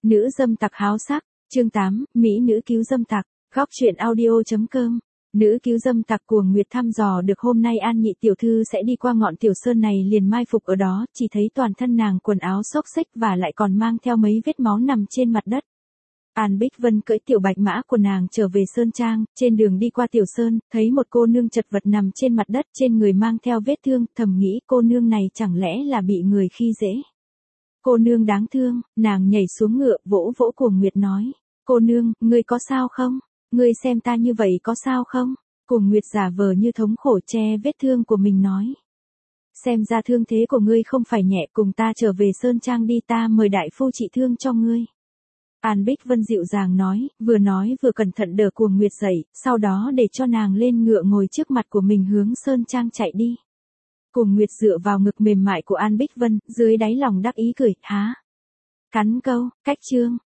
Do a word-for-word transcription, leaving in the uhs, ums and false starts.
Nữ dâm tặc háo sắc, chương tám, Mỹ nữ cứu dâm tặc, góc truyện audio.com. Nữ cứu dâm tặc cuồng Nguyệt thăm dò được hôm nay An Nhị tiểu thư sẽ đi qua ngọn tiểu sơn này liền mai phục ở đó, chỉ thấy toàn thân nàng quần áo xốc xếch và lại còn mang theo mấy vết máu nằm trên mặt đất. An Bích Vân cưỡi tiểu bạch mã của nàng trở về sơn trang, trên đường đi qua tiểu sơn, thấy một cô nương chật vật nằm trên mặt đất, trên người mang theo vết thương, thầm nghĩ cô nương này chẳng lẽ là bị người khi dễ. Cô nương đáng thương, nàng nhảy xuống ngựa, vỗ vỗ cuồng Nguyệt nói, cô nương, ngươi có sao không? Ngươi xem ta như vậy có sao không? Cuồng Nguyệt giả vờ như thống khổ che vết thương của mình nói. Xem ra thương thế của ngươi không phải nhẹ, cùng ta trở về sơn trang đi, ta mời đại phu trị thương cho ngươi. An Bích Vân dịu dàng nói, vừa nói vừa cẩn thận đỡ cuồng Nguyệt dậy, sau đó để cho nàng lên ngựa ngồi trước mặt của mình hướng sơn trang chạy đi. Cuồng Nguyệt dựa vào ngực mềm mại của An Bích Vân, dưới đáy lòng đắc ý cười, há. Cắn câu, cách chương,